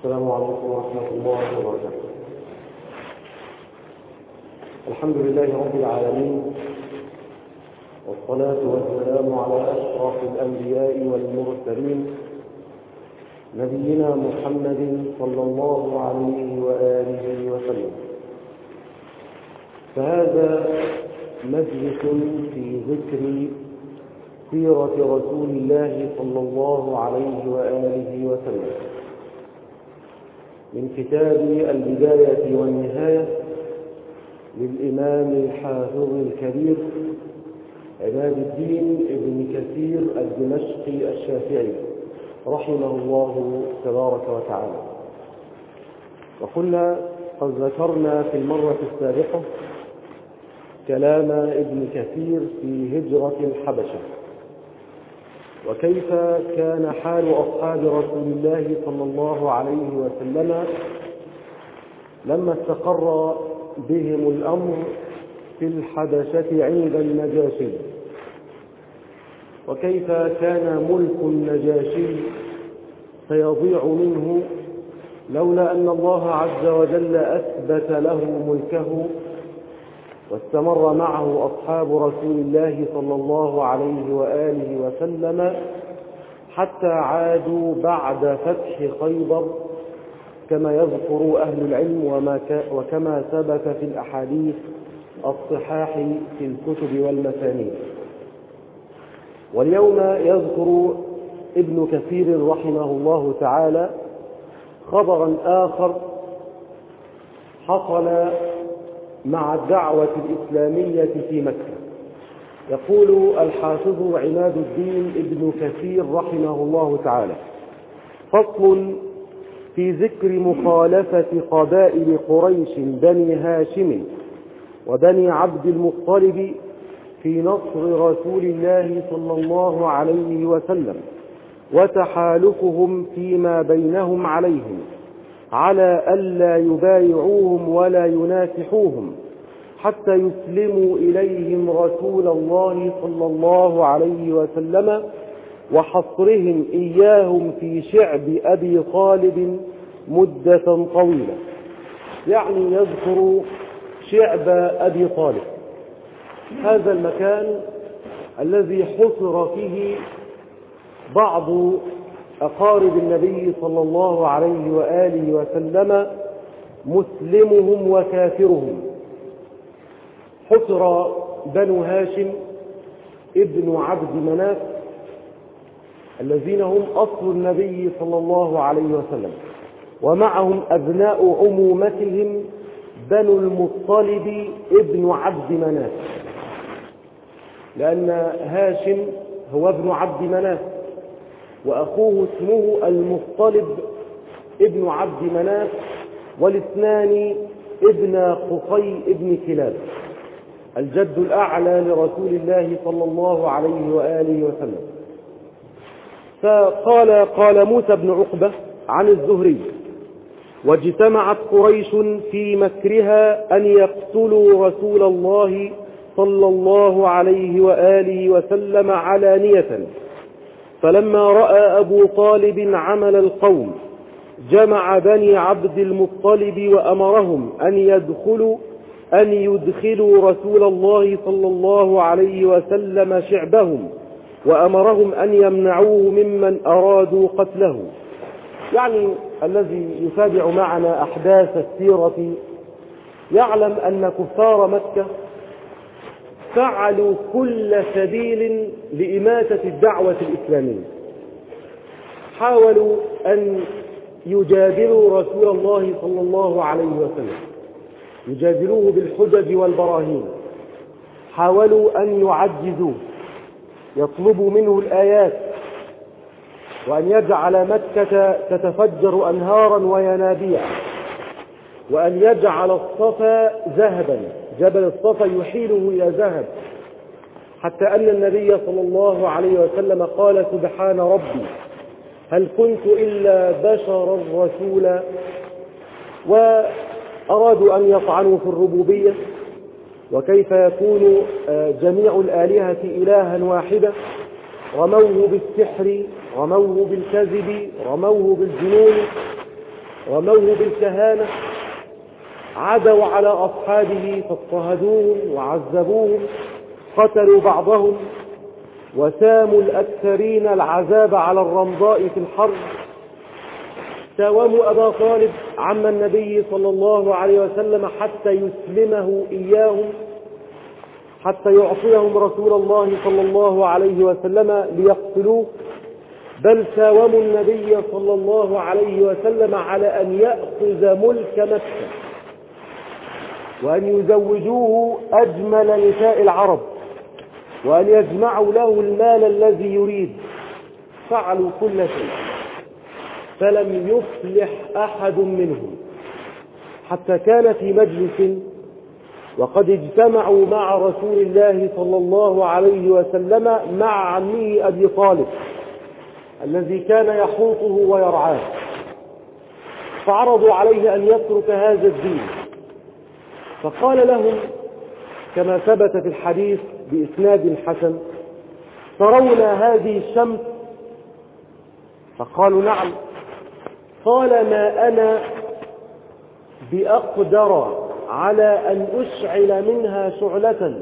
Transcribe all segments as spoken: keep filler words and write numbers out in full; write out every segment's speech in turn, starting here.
السلام عليكم ورحمة الله وبركاته. الحمد لله رب العالمين، والصلاة والسلام على أشرف الأنبياء والمرسلين نبينا محمد صلى الله عليه وآله وسلم. فهذا مجلس في ذكر سيرة رسول الله صلى الله عليه وآله وسلم من كتاب البداية والنهاية للإمام الحافظ الكبير عماد الدين ابن كثير الدمشقي الشافعي رحمه الله تبارك وتعالى. وكنا قد ذكرنا في المرة السابقة كلام ابن كثير في هجرة الحبشة، وكيف كان حال أصحاب رسول الله صلى الله عليه وسلم لما استقر بهم الأمر في الحبشة عند النجاشي، وكيف كان ملك النجاشي سيضيع منه لولا أن الله عز وجل أثبت له ملكه واستمر معه أصحاب رسول الله صلى الله عليه وآله وسلم حتى عادوا بعد فتح خيبر كما يذكر أهل العلم وما وكما ثبت في الأحاديث الصحاح في الكتب والمسانيد. واليوم يذكر ابن كثير رحمه الله تعالى خبرا آخر حصل مع الدعوة الإسلامية في مكة. يقول الحافظ عماد الدين ابن كثير رحمه الله تعالى: فصل في ذكر مخالفة قبائل قريش بني هاشم وبني عبد المطلب في نصر رسول الله صلى الله عليه وسلم وتحالفهم فيما بينهم عليهم على ألا يبايعوهم ولا يناكحوهم حتى يسلموا إليهم رسول الله صلى الله عليه وسلم، وحصرهم إياهم في شعب أبي طالب مدة طويلة. يعني يذكر شعب أبي طالب، هذا المكان الذي حصر فيه بعض أقارب النبي صلى الله عليه وآله وسلم مسلمهم وكافرهم. حصر بنو هاشم ابن عبد مناف الذين هم أصل النبي صلى الله عليه وسلم، ومعهم أبناء عمومتهم بنو المطلب ابن عبد مناف، لأن هاشم هو ابن عبد مناف وأخوه اسمه المطلب ابن عبد مناف، والاثنان ابن قصي ابن كلاب الجد الأعلى لرسول الله صلى الله عليه وآله وسلم. فقال قال موسى بن عقبة عن الزهري: واجتمعت قريش في مكرها أن يقتلوا رسول الله صلى الله عليه وآله وسلم علانية، فلما رأى أبو طالب عمل القوم جمع بني عبد المطلب وأمرهم أن يدخلوا أن يدخلوا رسول الله صلى الله عليه وسلم شعبهم، وأمرهم أن يمنعوه ممن أرادوا قتله. يعني الذي يتابع معنا أحداث السيرة يعلم أن كفار مكة فعلوا كل سبيل لإماتة الدعوة الإسلامية. حاولوا أن يجادلوا رسول الله صلى الله عليه وسلم، يجادلوه بالحجج والبراهين، حاولوا أن يعجزوه، يطلبوا منه الآيات، وأن يجعل مكة تتفجر أنهارا وينابيع، وأن يجعل الصفا ذهبا، جبل الصفا يحيله إلى ذهب، حتى أن النبي صلى الله عليه وسلم قال: سبحان ربي هل كنت إلا بشرا رسولا. وأرادوا أن يطعنوا في الربوبية، وكيف يكون جميع الآلهة إلها واحدة. رموه بالسحر، رموه بالكذب، رموه بالجنون، رموه بالكهانة، عدوا على أصحابه فاضطهدوهم وعذبوهم، قتلوا بعضهم وساموا الأكثرين العذاب على الرمضاء في الحرب، ساوموا أبا طالب عم النبي صلى الله عليه وسلم حتى يسلمه إياهم، حتى يعطيهم رسول الله صلى الله عليه وسلم ليقتلوه، بل ساوموا النبي صلى الله عليه وسلم على أن يأخذ ملك مكة وأن يزوجوه أجمل نساء العرب وأن يجمعوا له المال الذي يريد. فعلوا كل شيء فلم يفلح أحد منهم، حتى كان في مجلس وقد اجتمعوا مع رسول الله صلى الله عليه وسلم مع عمه أبي طالب الذي كان يحوطه ويرعاه، فعرضوا عليه أن يترك هذا الدين، فقال لهم كما ثبت في الحديث بإسناد حسن: ترون هذه الشمس؟ فقالوا: نعم. قال: ما أنا بأقدر على أن أشعل منها شعلة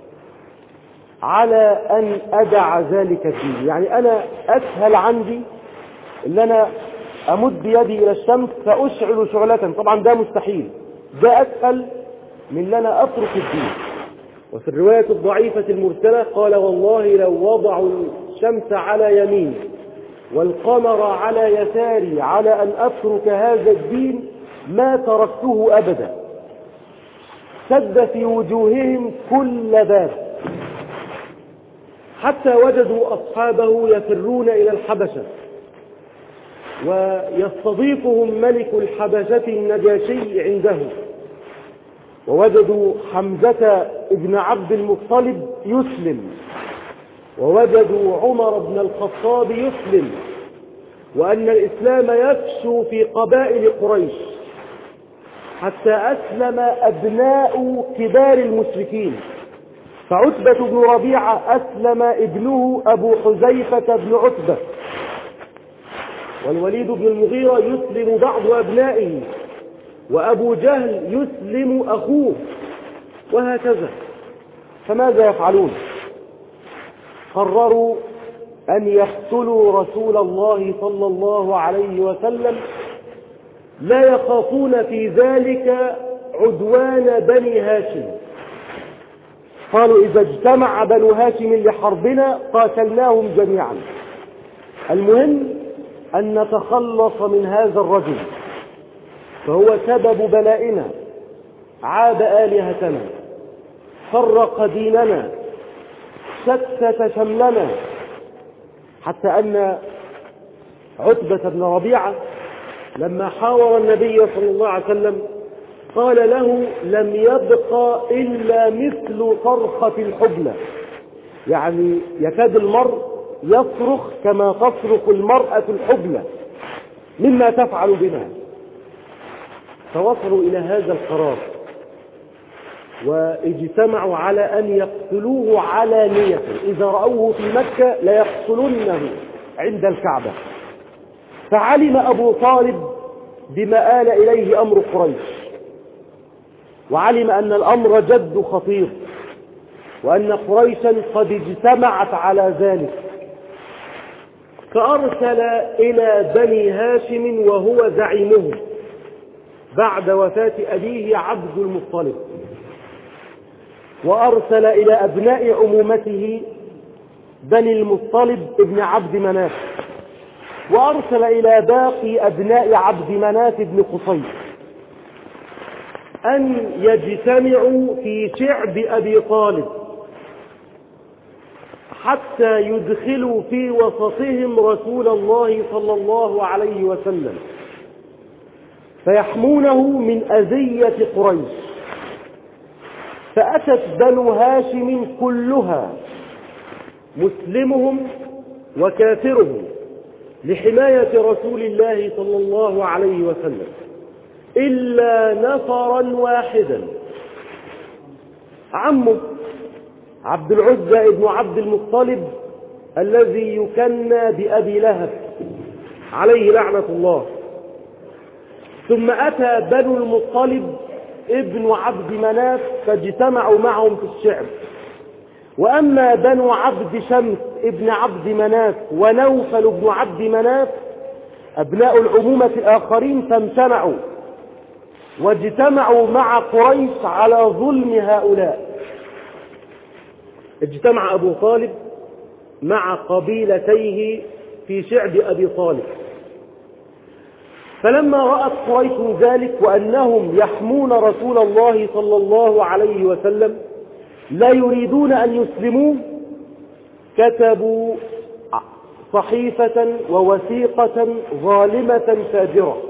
على أن أدع ذلك الدين. يعني أنا أسهل عندي أن أنا أمد يدي إلى الشمس فأشعل شعلة، طبعا ده مستحيل، ده أسهل من أن أنا أترك الدين. وفي الرواية الضعيفة المرسلة قال: والله لو وضعوا الشمس على يميني والقمر على يساري على أن أترك هذا الدين ما تركته أبدا. سد في وجوههم كل باب، حتى وجدوا أصحابه يفرون إلى الحبشة، ويستضيفهم ملك الحبشة النجاشي عنده، ووجدوا حمزة ابن عبد المطلب يسلم، ووجدوا عمر بن الخطاب يسلم، وأن الإسلام يفشو في قبائل قريش، حتى أسلم أبناء كبار المشركين. فعتبة بن ربيعة أسلم ابنه أبو حذيفة بن عتبة، والوليد بن المغيرة يسلم بعض أبنائه، وأبو جهل يسلم أخوه، وهكذا. فماذا يفعلون؟ قرروا أن يقتلوا رسول الله صلى الله عليه وسلم، لا يخافون في ذلك عدوان بني هاشم. قالوا: إذا اجتمع بنو هاشم لحربنا قاتلناهم جميعا، المهم أن نتخلص من هذا الرجل، فهو سبب بلائنا، عاب آلهتنا، فرق ديننا، شتت شملنا. حتى أن عتبة بن ربيعة لما حاور النبي صلى الله عليه وسلم قال له: لم يبق إلا مثل صرخة الحبلى، يعني يكاد المرء يصرخ كما تصرخ المرأة الحبلى مما تفعل بنا. فوصلوا إلى هذا القرار واجتمعوا على أن يقتلوه علانية، إذا رأوه في مكة ليقتلونه عند الكعبة. فعلم أبو طالب بما آل إليه أمر قريش، وعلم أن الأمر جد خطير، وأن قريشا قد اجتمعت على ذلك، فأرسل إلى بني هاشم وهو زعيمهم بعد وفاة أبيه عبد المطلب، وأرسل إلى أبناء عمومته بني المطلب ابن عبد مناف، وأرسل إلى باقي أبناء عبد مناف بن قصي أن يجتمعوا في شعب أبي طالب حتى يدخلوا في وسطهم رسول الله صلى الله عليه وسلم فيحمونه من أذية قريش. فأتت بنو هاشم كلها مسلمهم وكافرهم لحماية رسول الله صلى الله عليه وسلم، إلا نفرا واحدا، عمه عبد العزى ابن عبد المطلب الذي يكنى بأبي لهب عليه لعنة الله. ثم أتى بنو المطلب ابن عبد مناف فاجتمعوا معهم في الشعب. وأما بنو عبد شمس ابن عبد مناف ونوفل بن عبد مناف أبناء العمومة الآخرين فامتنعوا واجتمعوا مع قريش على ظلم هؤلاء. اجتمع أبو طالب مع قبيلتيه في شعب أبي طالب، فلما رأت قريش ذلك وأنهم يحمون رسول الله صلى الله عليه وسلم لا يريدون أن يسلموه، كتبوا صحيفة ووثيقة ظالمة فاجرة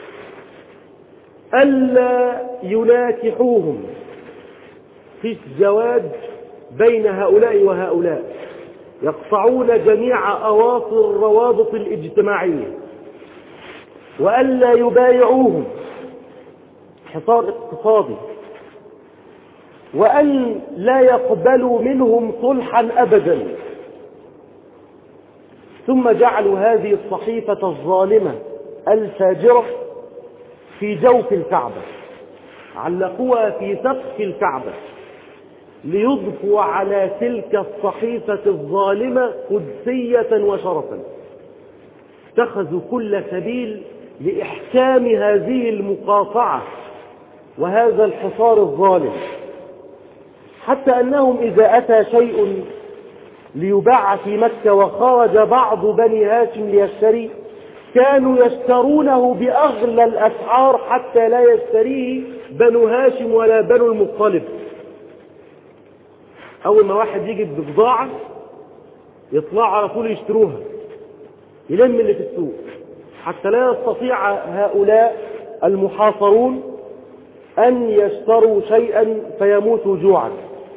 ألا يناكحوهم في الزواج بين هؤلاء وهؤلاء، يقطعون جميع أواصر الروابط الاجتماعية، وألا يبايعوهم، حصار اقتصادي، وأن لا يقبلوا منهم صلحا أبدا. ثم جعلوا هذه الصحيفة الظالمة الفاجرة في جوف الكعبة، علقوها في سقف الكعبة ليضفوا على تلك الصحيفة الظالمة قدسية وشرفا. اتخذوا كل سبيل لإحكام هذه المقاطعة وهذا الحصار الظالم، حتى أنهم إذا أتى شيء ليباع في مكة وخرج بعض بني هاشم ليشتري كانوا يشترونه بأغلى الأسعار حتى لا يشتريه بنو هاشم ولا بنو المطلب. أول ما واحد يجي ببضاعة يطلع على طول يشتروها، يلم اللي في السوق حتى لا يستطيع هؤلاء المحاصرون أن يشتروا شيئا فيموتوا جوعا.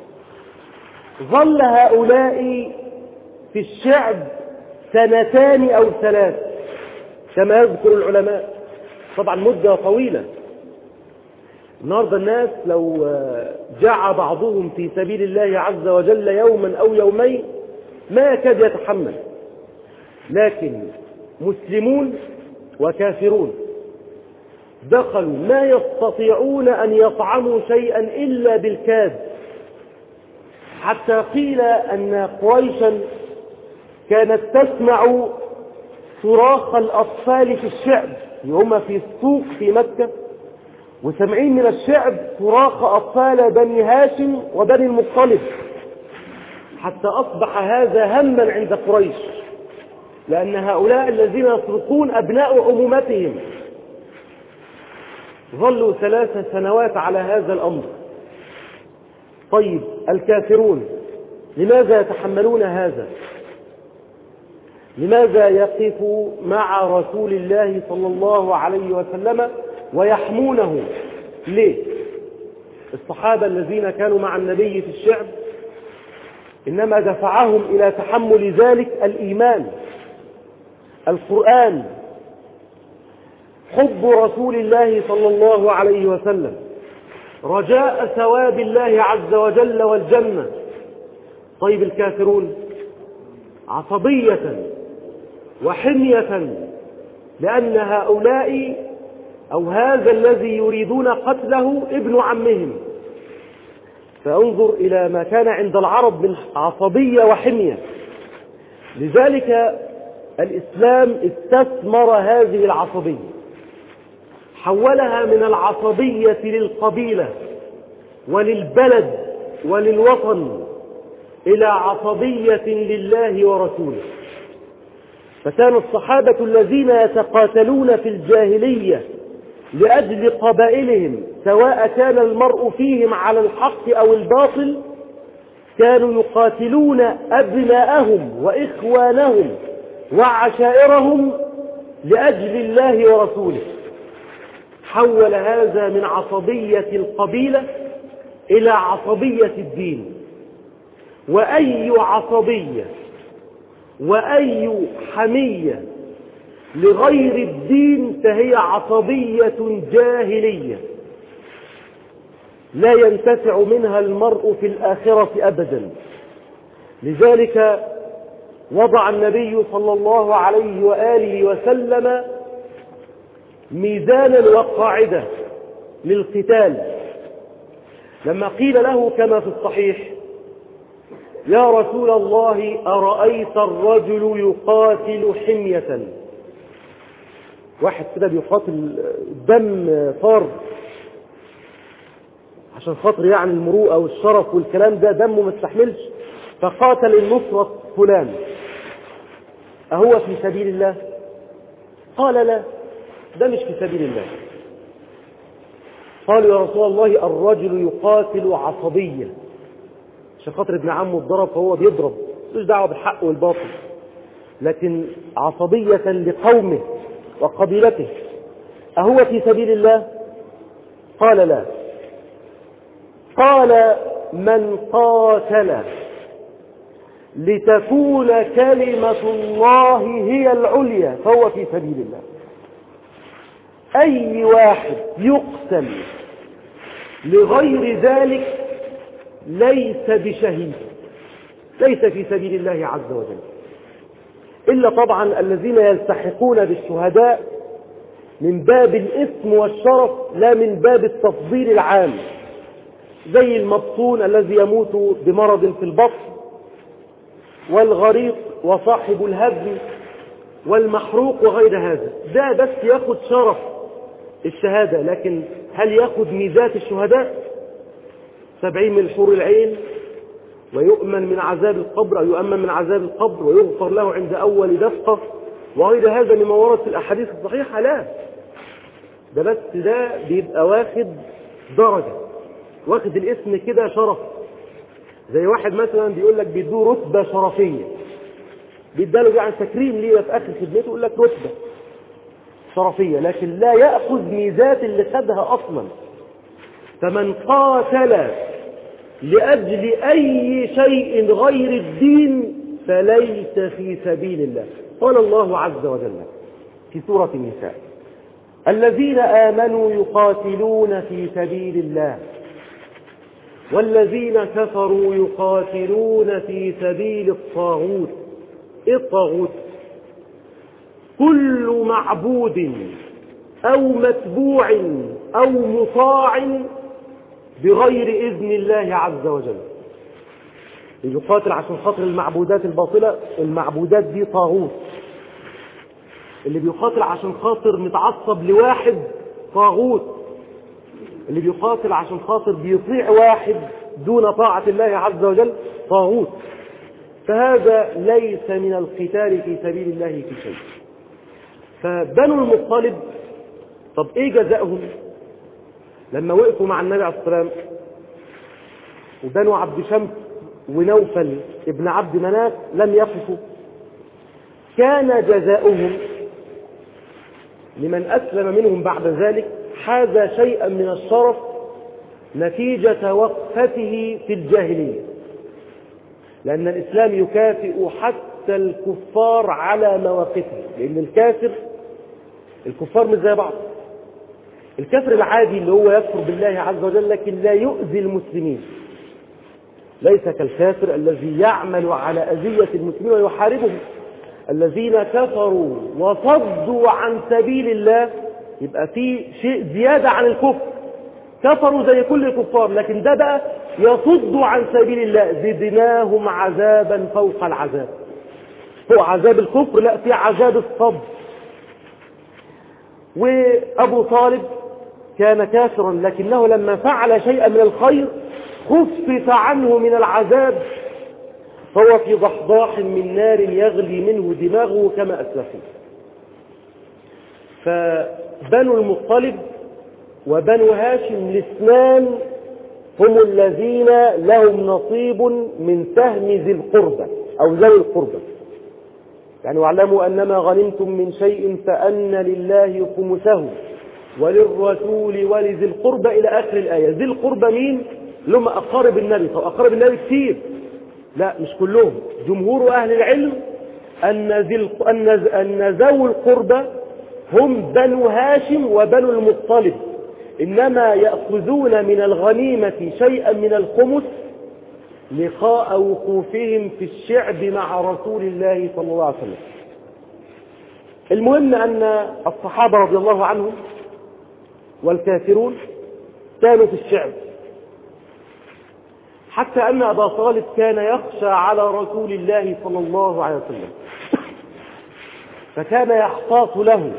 ظل هؤلاء في الشعب سنتان أو ثلاث كما يذكر العلماء، طبعا مدة طويلة. النهارده الناس لو جاع بعضهم في سبيل الله عز وجل يوما أو يومين ما يكاد يتحمل، لكن مسلمون وكافرون دخلوا ما يستطيعون أن يطعموا شيئا إلا بالكاد، حتى قيل أن قريشا كانت تسمع صراخ الأطفال في الشعب، هم في السوق في مكة وسمعين من الشعب صراخ أطفال بني هاشم وبني المطلب، حتى أصبح هذا هما عند قريش، لأن هؤلاء الذين يصرخون أبناء عمومتهم. ظلوا ثلاث سنوات على هذا الأمر. طيب الكافرون لماذا يتحملون هذا؟ لماذا يقفوا مع رسول الله صلى الله عليه وسلم ويحمونه؟ ليه؟ الصحابة الذين كانوا مع النبي في الشعب إنما دفعهم إلى تحمل ذلك الإيمان، القرآن، حب رسول الله صلى الله عليه وسلم، رجاء ثواب الله عز وجل والجنة. طيب الكافرون عصبية وحمية، لأن هؤلاء أو هذا الذي يريدون قتله ابن عمهم. فانظر إلى ما كان عند العرب من عصبية وحمية. لذلك الإسلام استثمر هذه العصبية، حولها من العصبية للقبيلة وللبلد وللوطن إلى عصبية لله ورسوله. فكان الصحابة الذين يتقاتلون في الجاهلية لأجل قبائلهم، سواء كان المرء فيهم على الحق أو الباطل، كانوا يقاتلون أبناءهم وإخوانهم وعشائرهم لأجل الله ورسوله. حول هذا من عصبية القبيلة إلى عصبية الدين. وأي عصبية وأي حمية لغير الدين فهي عصبية جاهلية لا ينتفع منها المرء في الآخرة أبدا. لذلك وضع النبي صلى الله عليه وآله وسلم ميزانا وقاعدة للقتال. لما قيل له كما في الصحيح: يا رسول الله أرأيت الرجل يقاتل حمية، واحد كده بيقاتل الدم فار عشان خاطر يعني المروءة والشرف والكلام ده، دمه ما استحملش فقاتل النصرة فلان، أهو في سبيل الله؟ قال لا، ده مش في سبيل الله. قالوا يا رسول الله الرجل يقاتل عصبية، عشان خاطر ابن عمه اتضرب فهو بيضرب، مش دعوه بالحق والباطل، لكن عصبية لقومه وقبيلته، أهو في سبيل الله؟ قال لا. قال من قاتل لتكون كلمة الله هي العليا فهو في سبيل الله. أي واحد يقتل لغير ذلك ليس بشهيد، ليس في سبيل الله عز وجل، إلا طبعا الذين يلتحقون بالشهداء من باب الإثم والشرف لا من باب التفضيل العام، زي المبطون الذي يموت بمرض في البطن، والغريق وصاحب الهدم والمحروق وغير هذا، ده بس ياخد شرف الشهادة، لكن هل ياخد ميزات الشهداء؟ سبعين من حور العين، ويؤمن من عذاب القبر أو يؤمن من عذاب القبر، ويغفر له عند أول دفقة، وغير هذا مما ورد في الأحاديث الصحيحة. لا، ده بس ده بيبقى واخد درجة، واخد الاسم كده شرف، زي واحد مثلا بيقول لك بيدوه رتبة شرفية، بيداله يعني تكريم ليه في آخر خدمته، يقول لك رتبة شرفية، لكن لا يأخذ ميزات اللي خدها أصلا. فمن قاتل لأجل أي شيء غير الدين فليس في سبيل الله. قال الله عز وجل في سورة النساء: الذين آمنوا يقاتلون في سبيل الله والذين كفروا يقاتلون في سبيل الطاغوت. إيه الطاغوت؟ كل معبود أو متبوع أو مطاع بغير إذن الله عز وجل. يقاتل عشان خاطر المعبودات الباطلة، المعبودات دي طاغوت. اللي بيقاتل عشان خاطر متعصب لواحد طاغوت. اللي بيقاتل عشان خاطر بيطيع واحد دون طاعة الله عز وجل طاغوت. فهذا ليس من القتال في سبيل الله في شيء. فبنو المطلب، طب ايه جزائهم لما وقفوا مع النبي عليه الصلاة والسلام؟ وبنو عبد شمس ونوفل ابن عبد مناف لم يقفوا. كان جزاؤهم لمن أسلم منهم بعد ذلك حاز شيئا من الشرف نتيجة وقفته في الجاهلية، لأن الإسلام يكافئ حتى الكفار على مواقفه، لأن الكافر الكفار مش زي بعض. الكافر العادي اللي هو يكفر بالله عز وجل لكن لا يؤذي المسلمين، ليس كالكافر الذي يعمل على أذية المسلمين ويحاربهم. الذين كفروا وصدوا عن سبيل الله يبقى في شيء زيادة عن الكفر، كفروا زي كل الكفار، لكن ده بقى يصدوا عن سبيل الله، زدناهم عذابا فوق العذاب. فوق عذاب الكفر لا، في عذاب الصد. وأبو طالب كان كافرا لكنه لما فعل شيئا من الخير خفف عنه من العذاب، فهو في ضحضاح من نار يغلي منه دماغه كما أسلفوا. فبنو المطلب وبنو هاشم الاثنان هم الذين لهم نصيب من سهم ذي القربى أو ذوي القربى. يعني واعلموا أنما غنمتم من شيء فأن لله خمسه وللرسول ولذي القربى إلى آخر الآية. ذي القربى مين؟ لهم أقارب النبي. طب أقارب النبي كتير؟ لا، مش كلهم. جمهور أهل العلم أن ذي أن أن ذوي القربى هم بنو هاشم وبنو المطلب، إنما يأخذون من الغنيمة شيئا من الخمس لقاء وقوفهم في الشعب مع رسول الله صلى الله عليه وسلم. المهم أن الصحابة رضي الله عنهم والكافرون كانوا في الشعب، حتى أن أبا طالب كان يخشى على رسول الله صلى الله عليه وسلم، فكان يحتاط له،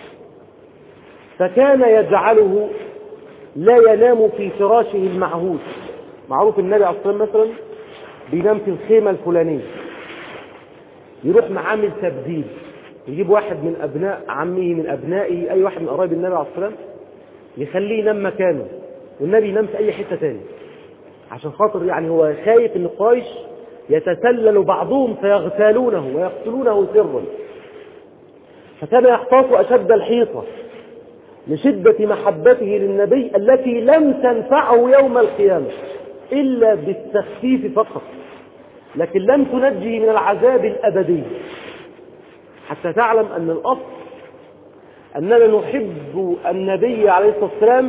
فكان يجعله لا ينام في فراشه المعهود. معروف النبي عليه الصلاة والسلام مثلا بينام في الخيمة الفلانية، يروح معامل تبديل، يجيب واحد من أبناء عمه من أبنائه، أي واحد من قرايب النبي عليه الصلاة والسلام، يخليه ينام مكانه، والنبي ينام في أي حتة تاني، عشان خاطر يعني هو خايف ان قريش يتسلل بعضهم فيغتالونه ويقتلونه سرا. فكان يحتاط أشد الحيطة لشدة محبته للنبي التي لم تنفعه يوم القيامة إلا بالتخفيف فقط، لكن لم تنجي من العذاب الأبدي. حتى تعلم أن الأصل أننا نحب النبي عليه الصلاة والسلام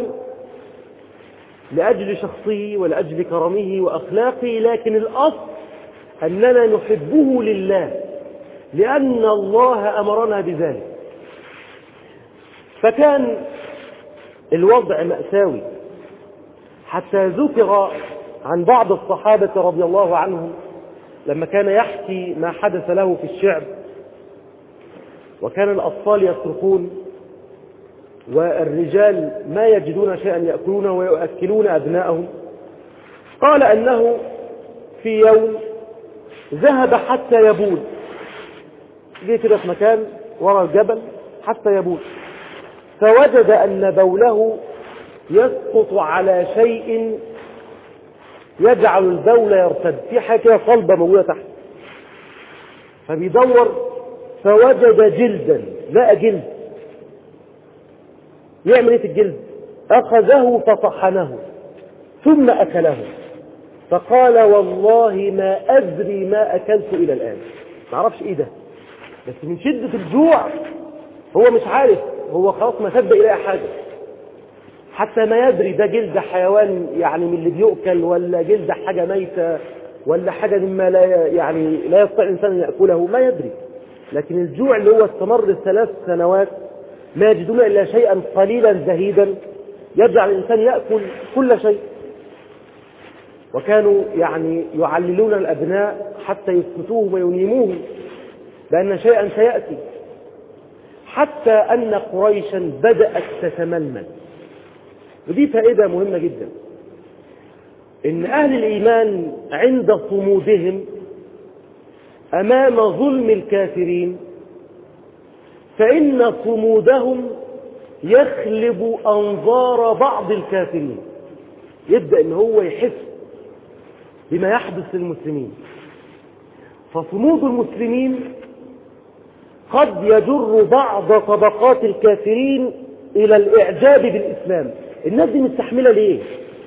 لأجل شخصه ولأجل كرمه وأخلاقه، لكن الأصل أننا نحبه لله لأن الله أمرنا بذلك. فكان الوضع مأساوي، حتى ذكر عن بعض الصحابة رضي الله عنهم لما كان يحكي ما حدث له في الشعب، وكان الأطفال يصرخون والرجال ما يجدون شيئا يأكلونه ويؤكلون أبنائهم. قال أنه في يوم ذهب حتى يبول، جه كده في مكان وراء الجبل حتى يبول، فوجد أن بوله يسقط على شيء يجعل البول يرتد، في حاجة كده صلبة موجودة تحت، فبيدور فوجد جلدا، لقى جلد. يعمل ايه في الجلد؟ أخذه فطحنه ثم أكله، فقال والله ما أدري ما أكلت إلى الآن، ما عرفش إيه ده، بس من شدة الجوع هو مش عارف، هو خلاص ما صدق يلاقي حاجة، حتى ما يدري ده جلد حيوان يعني من اللي بيؤكل، ولا جلد حاجة ميتة، ولا حاجة مما لا يعني لا يستطيع الإنسان أن يأكله، ما يدري. لكن الجوع اللي هو استمر ثلاث سنوات ما يجدون إلا شيئا قليلا زهيدا يجعل الإنسان يأكل كل شيء. وكانوا يعني يعللون الأبناء حتى يسكتوهم وينيموهم بأن شيئا سيأتي، حتى أن قريشا بدأت تتململ. ودي فائدة مهمة جدا، إن أهل الإيمان عند صمودهم أمام ظلم الكافرين فإن صمودهم يخلب أنظار بعض الكافرين، يبدأ إن هو يحس بما يحدث للمسلمين. فصمود المسلمين قد يجر بعض طبقات الكافرين إلى الإعجاب بالإسلام. الناس دي مستحملة ليه؟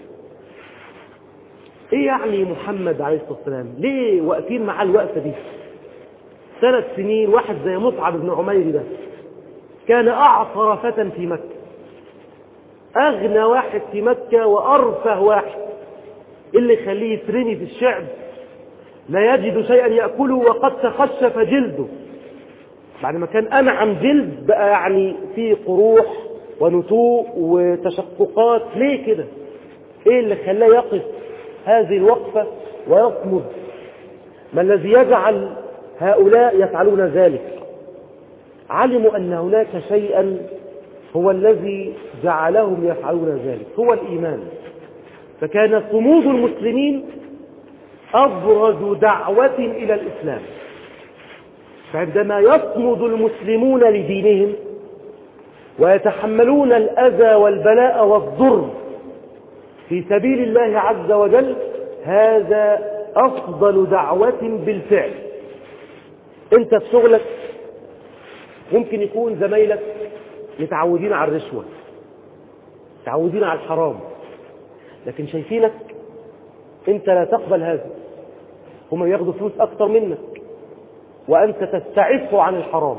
إيه يعني محمد عليه الصلاة والسلام؟ ليه واقفين مع الوقفة دي؟ ثلاث سنين واحد زي مصعب بن عمير ده كان أعصر فتى في مكة، أغنى واحد في مكة وأرفه واحد، اللي يخليه يترمي في الشعب لا يجد شيئا يأكله وقد تخشف جلده، بعد ما كان أنعم جلد بقى يعني فيه قروح ونتوء وتشققات. ليه كده؟ إيه اللي خلاه يقف هذه الوقفة ويصمد؟ ما الذي يجعل هؤلاء يفعلون ذلك؟ علموا أن هناك شيئا هو الذي جعلهم يفعلون ذلك، هو الإيمان. فكان صمود المسلمين أبرز دعوة إلى الإسلام. فعندما يصمد المسلمون لدينهم ويتحملون الأذى والبلاء والضر في سبيل الله عز وجل، هذا أفضل دعوة بالفعل. أنت في شغلك ممكن يكون زمايلك متعودين على الرشوة، متعودين على الحرام، لكن شايفينك أنت لا تقبل هذا، هم ياخدوا فلوس أكتر منك وأنت تستعف عن الحرام.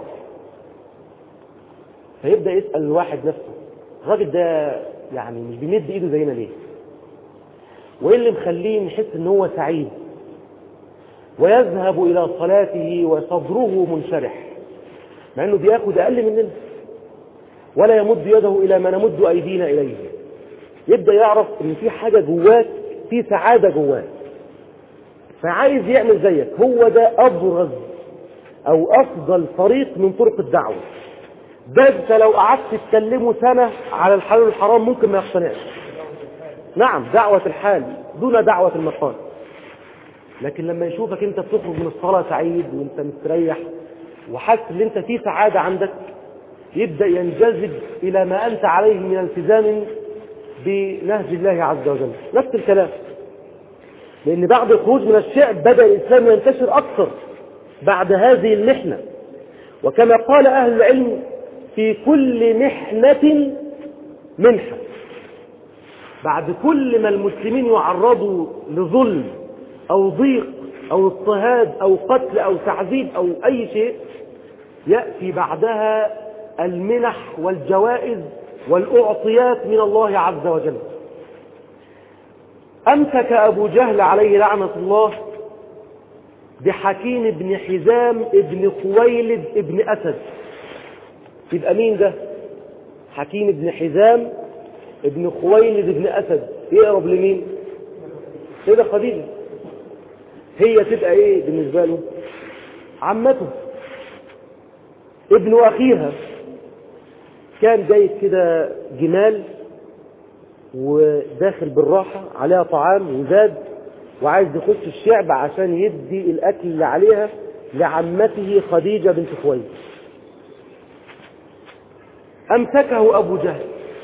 فيبدأ يسأل الواحد نفسه، الراجل ده يعني مش بيمد إيده زينا ليه؟ وإيه اللي مخليه نحس إن هو سعيد ويذهب إلى صلاته وصدره منشرح؟ مع أنه بياخد أقل مننا، ولا يمد يده إلى ما نمد أيدينا إليه. يبدأ يعرف أن في حاجة جواك، في سعادة جواك، فعايز يعمل زيك. هو ده أبرز أو أفضل طريق من طرق الدعوة. ده أنت لو قعدت تتكلمه سنة على الحلال والحرام ممكن ما يقتنعش. نعم، دعوة الحال دون دعوة المقال. لكن لما يشوفك أنت بتخرج من الصلاة سعيد وأنت مستريح وحاسس أن أنت في سعادة عندك، يبدأ ينجذب إلى ما أنت عليه من التزام بنهج الله عز وجل. نفس الكلام، لأن بعد الخروج من الشعب بدأ الإسلام ينتشر أكثر بعد هذه المحنة. وكما قال أهل العلم: في كل محنة منحة. بعد كل ما المسلمين يعرضوا لظلم أو ضيق أو اضطهاد أو قتل أو تعذيب أو أي شيء، يأتي بعدها المنح والجوائز والأعطيات من الله عز وجل. أمسك أبو جهل عليه لعنة الله بحكيم بن حزام ابن خويلد ابن أسد. يبقى مين ده؟ حكيم بن حزام ابن خويلد ابن أسد يقرب لمين؟ سيدة خديجة. هي تبقى ايه بالنسبة له؟ عمته، ابن أخيها. كان جاي كده جمال وداخل بالراحة عليها طعام وزاد، وعايز يخش الشعب عشان يدي الأكل اللي عليها لعمته خديجة بنت خويلد. أمسكه أبو جهل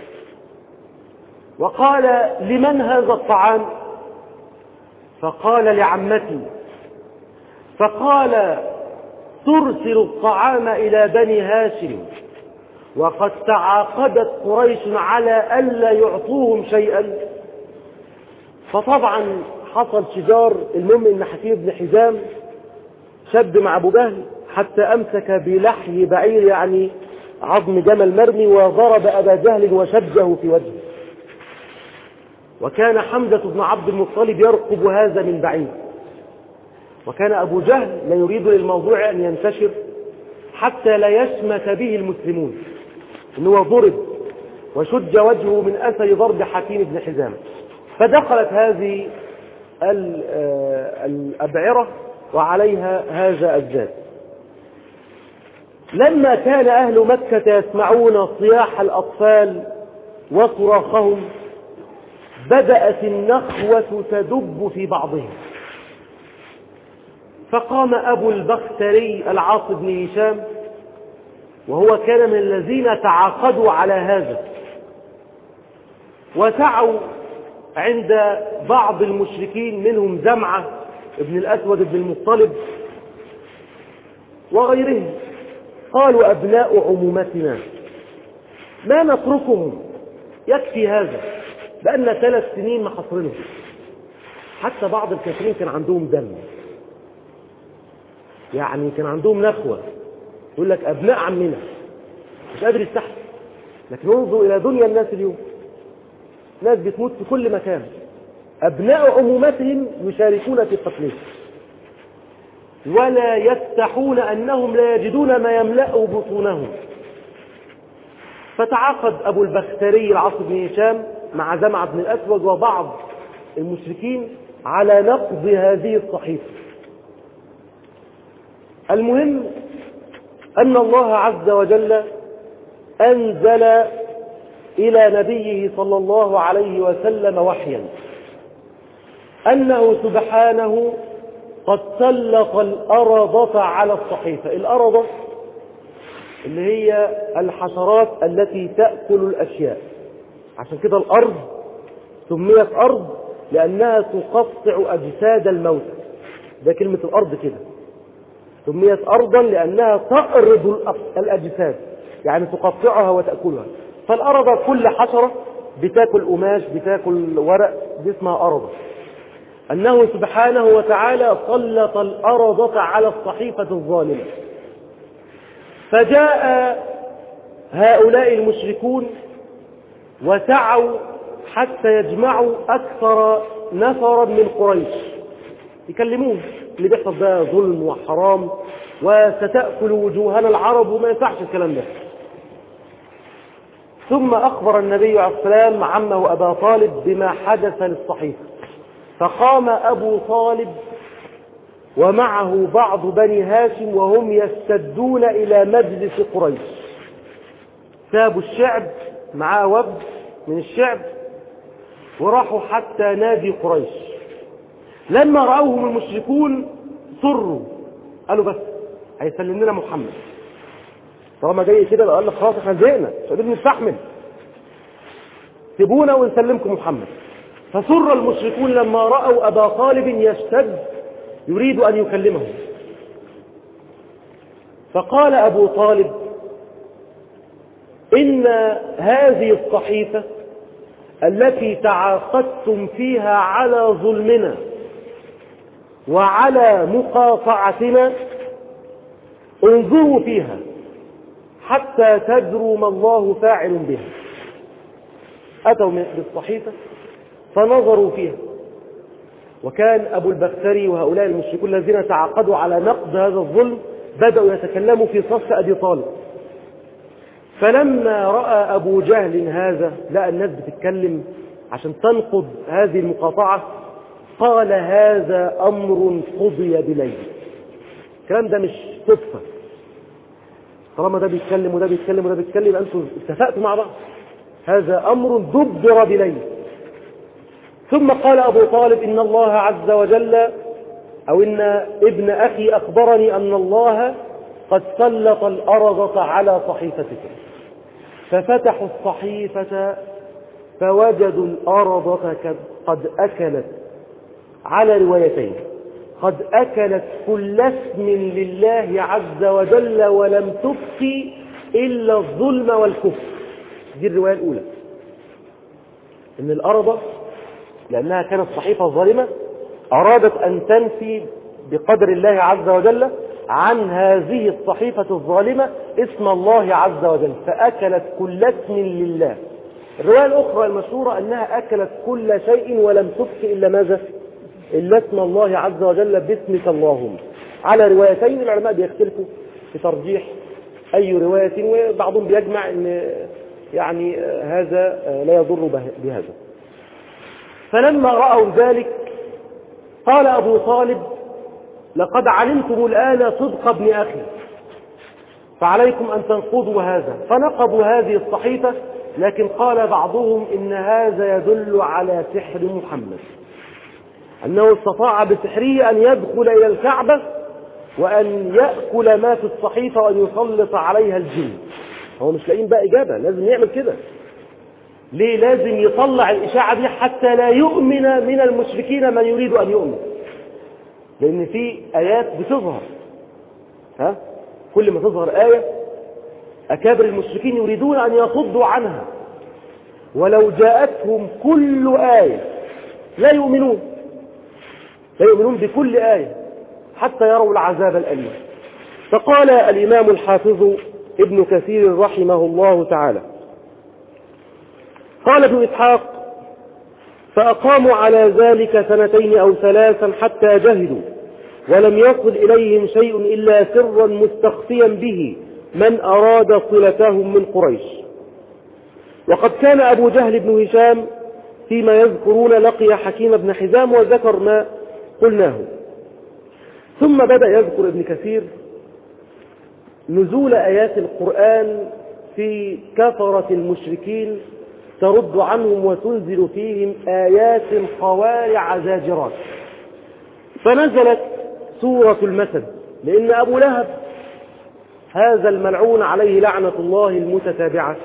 وقال: لمن هذا الطعام؟ فقال: لعمتي. فقال: ترسل الطعام إلى بني هاشم وقد تعاقدت قريش على ألا يعطوهم شيئا. فطبعا حصل شجار. المهم ان حكيم بن حزام شد مع ابو جهل حتى امسك بلحي بعير، يعني عظم جمل مرمي، وضرب ابا جهل وشجه في وجهه. وكان حمزة بن عبد المطلب يرقب هذا من بعيد. وكان ابو جهل لا يريد للموضوع ان ينتشر حتى لا يشمت به المسلمون، انه ضرب وشج وجهه من اثر ضرب حكيم بن حزام. فدخلت هذه الأبعرة وعليها هذا الزاد. لما كان أهل مكة يسمعون صياح الأطفال وصراخهم، بدأت النخوة تدب في بعضهم. فقام أبو البختري العاص بن هشام، وهو كان من الذين تعاقدوا على هذا، وسعوا عند بعض المشركين منهم زمعة ابن الأسود بن المطلب وغيرهم. قالوا: أبناء عمومتنا ما نتركهم، يكفي هذا، بأن ثلاث سنين ما حصرنهم. حتى بعض الكافرين كان عندهم دم، يعني كان عندهم نخوة، يقول لك أبناء عمنا، مش قادر يستحمل. لكن انظروا إلى دنيا الناس اليوم، ناس بتموت في كل مكان، أبناء عمومتهم يشاركون في قتلهم، ولا يفتحون أنهم لا يجدون ما يملأ بطونهم. فتعاقد أبو البختري العاص بن هشام مع زمعة بن الأسود وبعض المشركين على نقض هذه الصحيفة. المهم أن الله عز وجل أنزل إلى نبيه صلى الله عليه وسلم وحيا أنه سبحانه قد سلط الأرضة على الصحيفة. الأرضة اللي هي الحشرات التي تأكل الأشياء، عشان كده الأرض سميت أرض لأنها تقطع أجساد الموت. ده كلمة الأرض كده، سميت أرضا لأنها تأرض الأجساد، يعني تقطعها وتأكلها. فالأرض كل حشرة بتاكل قماش، بتاكل ورق، دي اسمها أرض. أنه سبحانه وتعالى سلط الأرض على الصحيفة الظالمة. فجاء هؤلاء المشركون وسعوا حتى يجمعوا أكثر نفرا من قريش، يكلمون اللي بيحصل ده ظلم وحرام وستأكل وجوهنا العرب، وما ينفعش الكلام ده. ثم أخبر النبي عليه السلام عمه أبا طالب بما حدث للصحيفة، فقام أبو طالب ومعه بعض بني هاشم وهم يستدون إلى مجلس قريش. سابوا الشعب، معاه وفد من الشعب، وراحوا حتى نادي قريش. لما رأوهم المشركون سروا، قالوا بس هيسلم لنا محمد، طالما جاي كده قال لك خلاص احنا زهقنا مش قادرين نستحمل، سيبونا ونسلمكم محمد. فسر المشركون لما رأوا أبا طالب يشتد يريد أن يكلمهم، فقال أبو طالب: إن هذه الصحيفة التي تعاقدتم فيها على ظلمنا وعلى مقاطعتنا انظروا فيها حتى تدروا ما الله فاعل بها. أتوا بالصحيفة فنظروا فيها، وكان أبو البختري وهؤلاء المشركون الذين تعاقدوا على نقض هذا الظلم بدأوا يتكلموا في صف أبي طالب. فلما رأى أبو جهل هذا، لقى الناس بتتكلم عشان تنقض هذه المقاطعة، قال: هذا أمر قضي بليل. الكلام ده مش صدفة، طالما ده بيتكلم وده بيتكلم وده بيتكلم أنتم اتفقتوا مع بعض، هذا أمر دبر بليل. ثم قال أبو طالب: إن الله عز وجل أو إن ابن أخي أخبرني أن الله قد سلط الأرض على صحيفتكم. ففتحوا الصحيفة فوجدوا الأرض قد أكلت، على روايتين، قد أكلت كل اسم لله عز وجل ولم تبقي إلا الظلم والكفر. دي الرواية الأولى، إن الأرض لأنها كانت صحيفة ظالمة أرادت أن تنفي بقدر الله عز وجل عن هذه الصحيفة الظالمة اسم الله عز وجل، فأكلت كل اسم لله. الرواية الأخرى المشهورة أنها أكلت كل شيء ولم تبق إلا ماذا؟ إلا اسم الله عز وجل باسمك اللهم. على روايتين العلماء بيختلفوا في ترجيح أي رواية، وبعضهم بيجمع أن يعني هذا لا يضر بهذا. فلما رأوا ذلك قال أبو طالب: لقد علمتم الآن صدق ابن أخي، فعليكم أن تنقضوا هذا. فنقضوا هذه الصحيفة، لكن قال بعضهم إن هذا يدل على سحر محمد، أنه استطاع بسحره أن يدخل إلى الكعبة وأن يأكل ما في الصحيفة وأن يسلط عليها الجن. هو مش لاقين بقى إجابة، لازم يعمل كده. ليه لازم يطلع الإشاعة دي حتى لا يؤمن من المشركين من يريد أن يؤمن؟ لأن في آيات بتظهر، ها؟ كل ما تظهر آية أكابر المشركين يريدون أن يصدوا عنها، ولو جاءتهم كل آية لا يؤمنون، لا يؤمنون بكل آية حتى يروا العذاب الأليم. فقال الإمام الحافظ ابن كثير رحمه الله تعالى: قال ابن إسحاق: فأقاموا على ذلك سنتين أو ثلاثا حتى جهدوا، ولم يصل إليهم شيء إلا سرا مستخفيا به من أراد صلتهم من قريش. وقد كان أبو جهل بن هشام فيما يذكرون لقي حكيم بن حزام وذكر ما قلناه. ثم بدأ يذكر ابن كثير نزول آيات القرآن في كثرة المشركين ترد عنهم وتنزل فيهم آيات قوارع زاجرات. فنزلت سورة المسد، لأن أبو لهب هذا الملعون عليه لعنة الله المتتابعة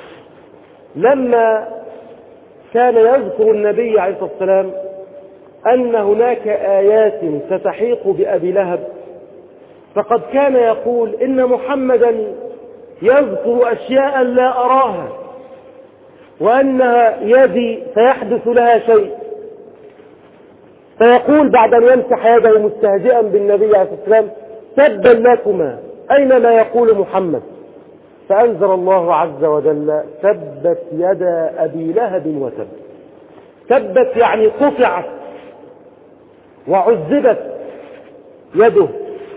لما كان يذكر النبي عليه الصلاة والسلام أن هناك آيات ستحيق بأبي لهب، فقد كان يقول إن محمدا يذكر أشياء لا أراها، وأنها يدي سيحدث لها شيء، فيقول بعد أن يمسح يده مستهزئا بالنبي عليه الصلاة والسلام: تبا لكما، أين ما يقول محمد؟ فأنزل الله عز وجل: تبت يدا أبي لهب وتب. تبت يعني قطعت وعذبت يده،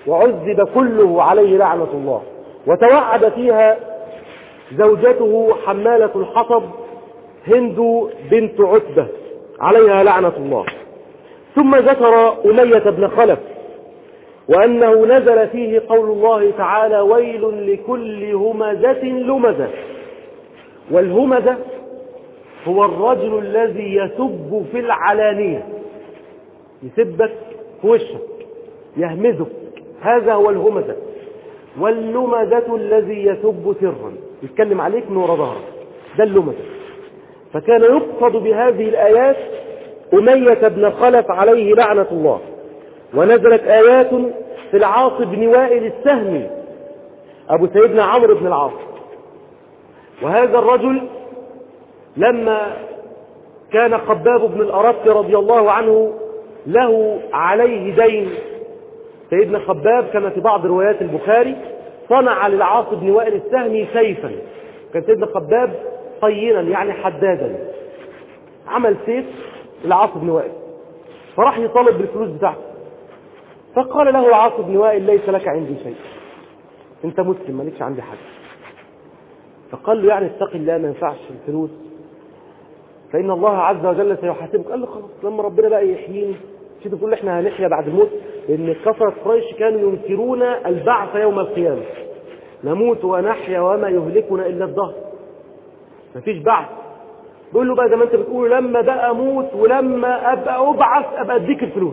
وعذب كله عليه لعنة الله. وتوعد فيها زوجته حمالة الحطب هند بنت عتبة عليها لعنة الله. ثم ذكر أمية بن خلف وأنه نزل فيه قول الله تعالى ويل لكل همزة لمزة. والهمزة هو الرجل الذي يسب في العلانية، يسبك في وشك، يهمزك، هذا هو الهمزة. واللمزة الذي يسب سرا، يتكلم عليك من وراء ظهرك، ده اللمزة. فكان يقصد بهذه الآيات أمية بن خلف عليه لعنة الله. ونزلت آيات في العاص بن وائل السهمي أبو سيدنا عمرو بن العاص. وهذا الرجل لما كان خباب بن الأرت رضي الله عنه له عليه دين، سيدنا خباب كما في بعض روايات البخاري صنع للعاص بن وائل السهمي سيفا. كان سيدنا خباب طينا يعني حدادا، عمل سيف للعاص بن وائل، فراح يطالب بالفلوس بتاعته. فقال له العاص بن وائل ليس لك عندي شيء، انت مسلم مالكش عندي حاجه. فقال له يعني اتق الله، ما ينفعش الفلوس، فإن الله عز وجل سيحاسبك. قال له خلاص لما ربنا بقى يحييني، مش تقول احنا هنحيا بعد الموت، لأن كفرة قريش كانوا ينكرون البعث يوم القيامة، نموت ونحيا وما يهلكنا إلا الدهر، مفيش بعث. بيقول له بقى زي ما انت بتقول لما بقى اموت ولما ابقى ابعث ابقى اديك الفلوس.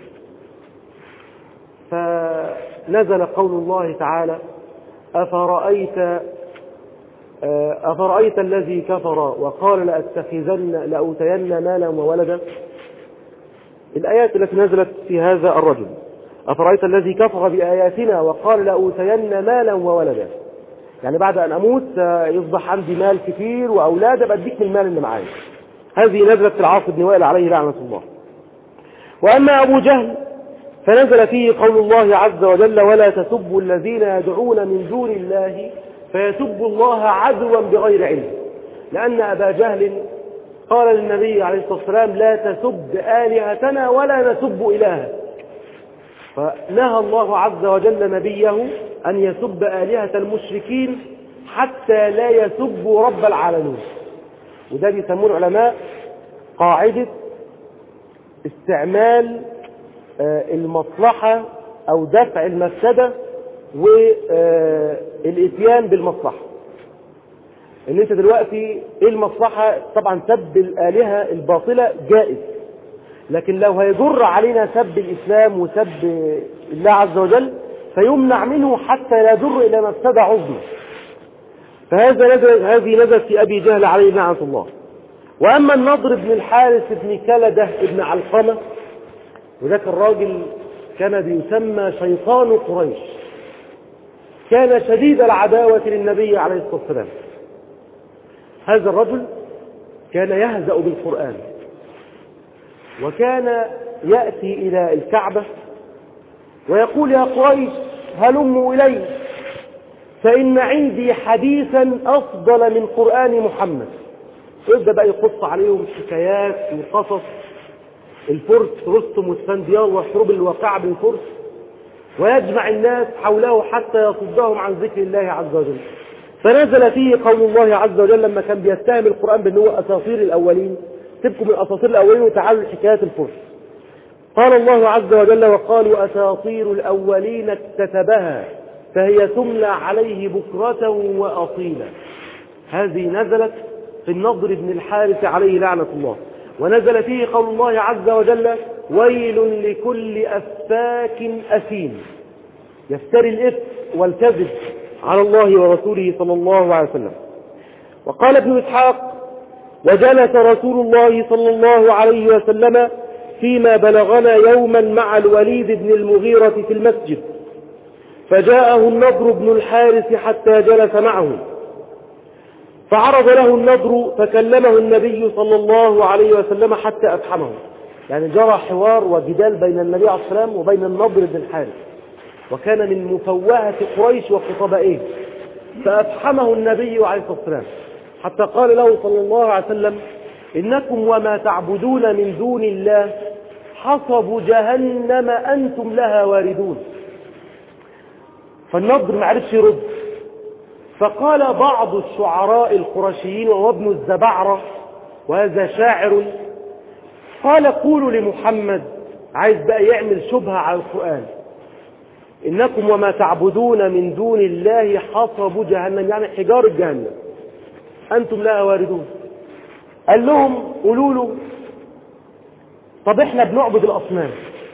فنزل قول الله تعالى أفرأيت أفرأيت الذي كفر وقال لأتخذن لأوتين مالا وولدا. الآيات التي نزلت في هذا الرجل، أفرأيت الذي كفر بآياتنا وقال لأوتين مالا وولدا، يعني بعد أن أموت يصبح عندي مال كثير وأولاد أبقى أديك من المال اللي معايا. هذه نزلت في العاص بن وائل عليه لعنة الله. وأما أبو جهل فنزل فيه قول الله عز وجل ولا تسبوا الذين يدعون من دون الله فيسبوا الله عدوا بغير علم، لأن أبا جهل قال للنبي عليه الصلاة والسلام لا تسب آلهتنا ولا نسب إلهك، فنهى الله عز وجل نبيه أن يسب آلهة المشركين حتى لا يسبوا رب العالمين. وده بيسموه العلماء قاعدة استعمال المصلحة أو دفع المفسدة والإتيان بالمصلحة. ان انت دلوقتي ايه المصلحة؟ طبعا سب الآلهة الباطلة جائز، لكن لو هيجر علينا سب الإسلام وسب الله عز وجل فيمنع منه حتى لا يجر إلى مفسدة عظمى. فهذا نزل هذه نزلت في أبي جهل عليه لعنة الله. وأما النضر بن الحارث بن كلدة بن علقمة، وذاك الراجل كان بيسمى شيطان قريش، كان شديد العداوة للنبي عليه الصلاة والسلام. هذا الرجل كان يهزأ بالقرآن، وكان يأتي إلى الكعبة ويقول يا قريش هلموا إلي فإن عندي حديثا أفضل من قرآن محمد. يبدأ بقى يقص عليهم حكايات وقصص الفرس، رستم واسفنديار والحروب الواقعة بالفرس، ويجمع الناس حوله حتى يصدهم عن ذكر الله عز وجل. فنزل فيه قول الله عز وجل لما كان بيتهم القرآن بأنه أساطير الأولين، سيبكم من أساطير الأولين وتعالوا لحكايات الفرس. قال الله عز وجل وقالوا أساطير الأولين اكتتبها فهي تملى عليه بكرة وأصيلا. هذه نزلت في النضر بن الحارث عليه لعنة الله. ونزل فيه قول الله عز وجل ويل لكل أفاك أثيم يفتري الإثم والكذب على الله ورسوله صلى الله عليه وسلم. وقال ابن إسحاق وجلس رسول الله صلى الله عليه وسلم فيما بلغنا يوما مع الوليد بن المغيرة في المسجد، فجاءه النضر بن الحارث حتى جلس معه، فعرض له النضر فكلمه النبي صلى الله عليه وسلم حتى أفحمه. يعني جرى حوار وجدال بين النبي عليه الصلاة والسلام وبين النضر بن الحارث، وكان من مفوهة قريش وخطبائه، فأفحمه النبي عليه الصلاة والسلام حتى قال له صلى الله عليه وسلم إنكم وما تعبدون من دون الله حصب جهنم أنتم لها واردون. فالنضر ما عرفش يرد. فقال بعض الشعراء القرشيين وهو ابن الزبعرة وهذا شاعر، قال قولوا لمحمد، عايز بقى يعمل شبهة على القرآن، إنكم وما تعبدون من دون الله حصب جهنم، يعني حجارة جهنم أنتم لها واردون. قال لهم قولوا له طب احنا بنعبد الأصنام،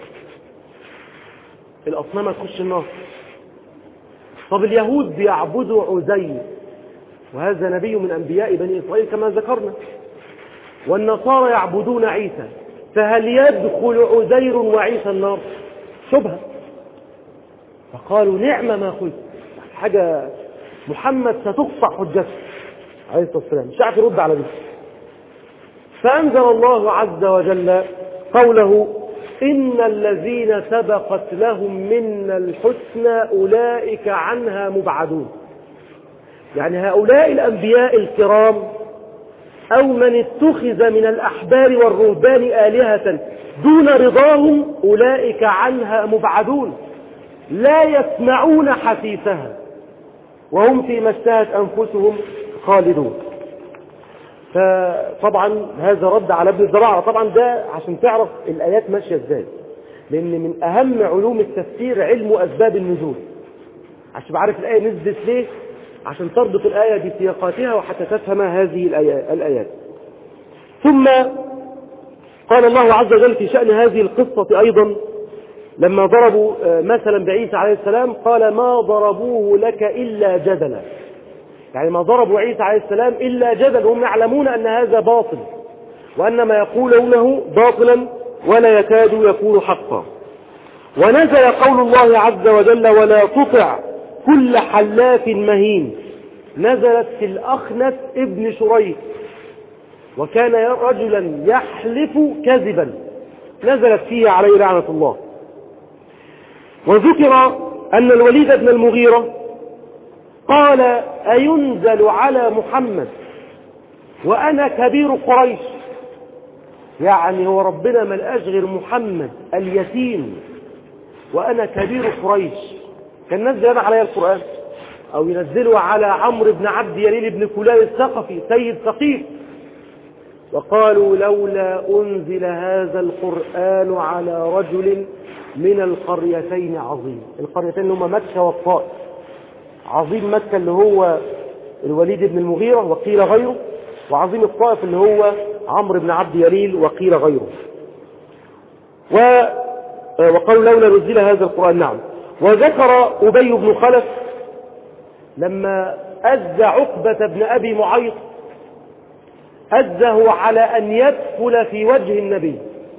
الأصنام تخش النار. طب اليهود بيعبدوا عزير وهذا نبي من أنبياء بني إسرائيل كما ذكرنا، والنصارى يعبدون عيسى، فهل يدخل عزير وعيسى النار؟ شبهة. فقالوا نعم ما قلت، حاجة محمد ستقطع حجته عليه الصلاة والسلام، مش عارف يرد على ده. فأنزل الله عز وجل قوله إن الذين سبقت لهم منا الحسنى أولئك عنها مبعدون، يعني هؤلاء الأنبياء الكرام أو من اتخذ من الأحبار والرهبان آلهة دون رضاهم أولئك عنها مبعدون، لا يسمعون حسيسها وهم فيما اشتهت أنفسهم خالدون. فطبعا هذا رد على ابن الزبعرة. طبعا ده عشان تعرف الآيات ماشية ازاي، لأن من أهم علوم التفسير علم أسباب النزول، عشان بعرف الآية نزلت ليه، عشان تربط الآية بسياقاتها وحتى تفهم هذه الآيات. ثم قال الله عز وجل في شأن هذه القصة أيضا لما ضربوا مثلا بعيسى عليه السلام، قال ما ضربوه لك إلا جدلا، يعني ما ضربوا عيسى عليه السلام إلا جدل، هم يعلمون أن هذا باطل وأن ما يقولونه باطلا ولا يكاد يكون حقا. ونزل قول الله عز وجل ولا تطع كل حلاف مهين، نزلت في الأخنس ابن شريح وكان رجلا يحلف كذبا، نزلت فيه عليه لعنة الله. وذكر أن الوليد بن المغيرة قال أينزل على محمد وأنا كبير قريش، يعني هو ربنا ما لقاش غير محمد اليتيم وأنا كبير قريش، كان نزل أنا علي القرآن، أو ينزله على عمرو بن عبد يليل بن كلاب الثقفي سيد ثقيف. وقالوا لولا أنزل هذا القرآن على رجل من القريتين عظيم، القريتين اللي هم مكة والطائف، عظيم مكة اللي هو الوليد بن المغيرة وقيل غيره، وعظيم الطائف اللي هو عمرو بن عبد يليل وقيل غيره. و... وقالوا لولا نزل هذا القرآن. نعم. وذكر أبي بن خلف لما أذى عقبة بن أبي معيط أذه على أن يدخل في وجه النبي،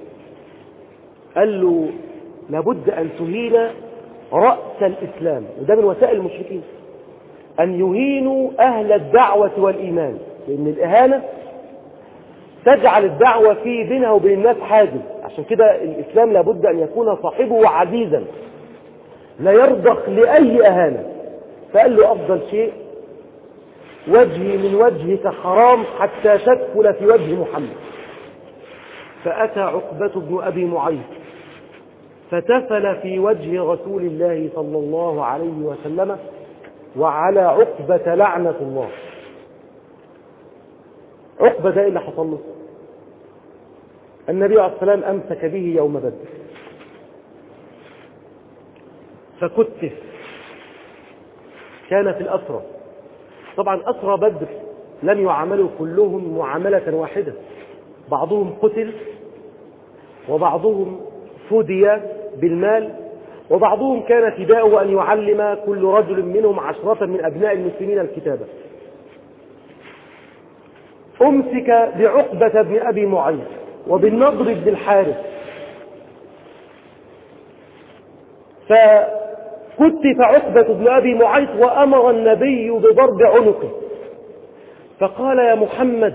قال له لابد أن تهين رأس الإسلام، وده من وسائل المشركين أن يهينوا أهل الدعوة والإيمان، لأن الإهانة تجعل الدعوة في بينها وبين الناس حاجز. عشان كده الإسلام لابد أن يكون صاحبه عزيزا لا يرضخ لأي أهانة. فقال له أفضل شيء وجهي من وجهك حرام حتى تدخل في وجه محمد. فأتى عقبة بن أبي معيط فتفل في وجه رسول الله صلى الله عليه وسلم وعلى عقبة لعنة الله. عقبة ده اللي حصل له، النبي عليه الصلاة والسلام أمسك به يوم بدر فكتف، كان في الأسرى. طبعا أسرى بدر لم يعاملوا كلهم معاملة واحدة، بعضهم قتل وبعضهم فدي بالمال وبعضهم كان فداؤه أن يعلم كل رجل منهم عشرة من أبناء المسلمين الكتابة. أمسك بعقبة بن أبي معيط وبالنضر بن الحارث فكتف عقبة بن أبي معيط وأمر النبي بضرب عنقه، فقال يا محمد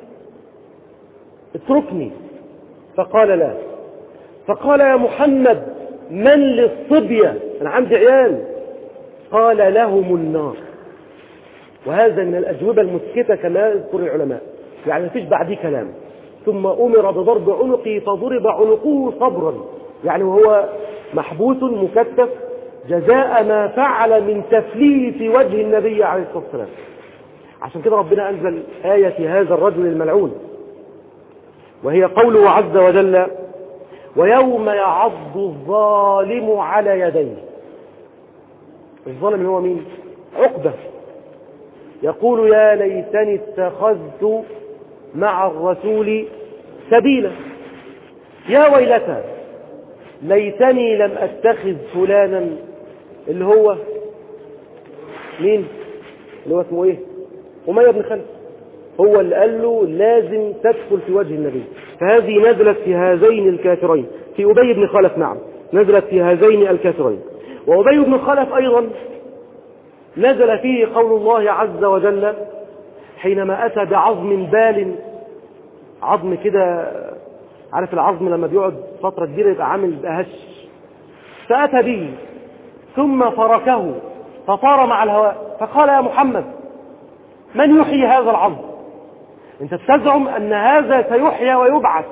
اتركني، فقال لا. فقال يا محمد من للصبية، أنا عندي عيال، قال لهم النار. وهذا من الأجوبة المسكتة كما يذكر العلماء، يعني مفيش بعديه كلام. ثم أمر بضرب عنقه فضرب عنقه صبرا، يعني وهو محبوس مكتف جزاء ما فعل من تفليت وجه النبي عليه الصلاة والسلام. عشان كده ربنا أنزل آية هذا الرجل الملعون، وهي قوله عز وجل: ويوم يعض الظالم على يديه. الظالم هو مين؟ عقبة، يقول: يا ليتني اتخذت مع الرسول سبيلا، يا ويلتى ليتني لم أتخذ فلانا، اللي هو مين؟ اللي هو اسمه ايه؟ أمية بن خلف، هو اللي قال له لازم تدخل في وجه النبي. فهذه نزلت في هذين الكافرين، في أبي بن خلف، نعم نزلت في هذين الكافرين. وأبي بن خلف أيضا نزل فيه قول الله عز وجل حينما أتى بعظم بال، عظم كده، عارف العظم لما بيقعد فترة كبيرة يبقى عامل هش، فأتى به ثم فركه فطار مع الهواء، فقال: يا محمد من يحيي هذا العظم؟ انت تزعم أن هذا سيحيى ويبعث.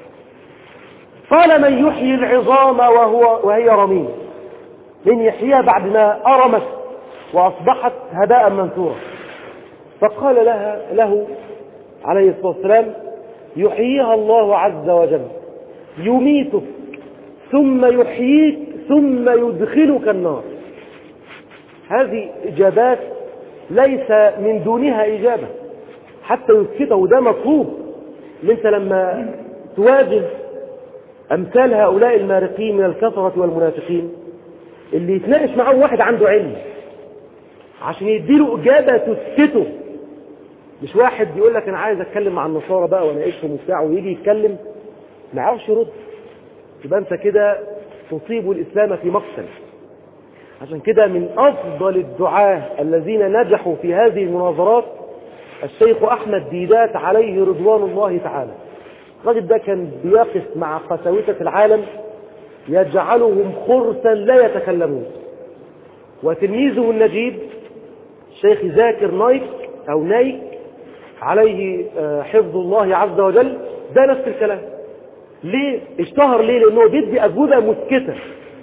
قال: من يحيي العظام وهو وهي رميم؟ من يحييها بعد ما أرمت وأصبحت هباء منثورا؟ فقال لها له عليه الصلاة والسلام: يحييها الله عز وجل، يميتك ثم يحييك ثم يدخلك النار. هذه إجابات ليس من دونها إجابة حتى يسكته، وده مطلوب. اللي انت لما تواجه أمثال هؤلاء المارقين من الكفرة والمنافقين، اللي يتناقش معهم واحد عنده علم عشان يديله إجابة تسكته، مش واحد يقول لك أنا عايز أتكلم مع النصارى بقى وأناقشهم وبتاع، ويجي يتكلم ما يعرفش يرد، يبقى أنت كده تصيب الإسلام في مقتل. عشان كده من أفضل الدعاة الذين نجحوا في هذه المناظرات الشيخ أحمد ديدات عليه رضوان الله تعالى. الراجل ده كان بيقف مع قساوسة العالم يجعلهم خرسا لا يتكلمون. وتلميذه النجيب الشيخ ذاكر نايك أو نايك عليه حفظ الله عز وجل، ده نفس الكلام. ليه اشتهر؟ ليه؟ لأنه بيدي أجوبة مسكتة.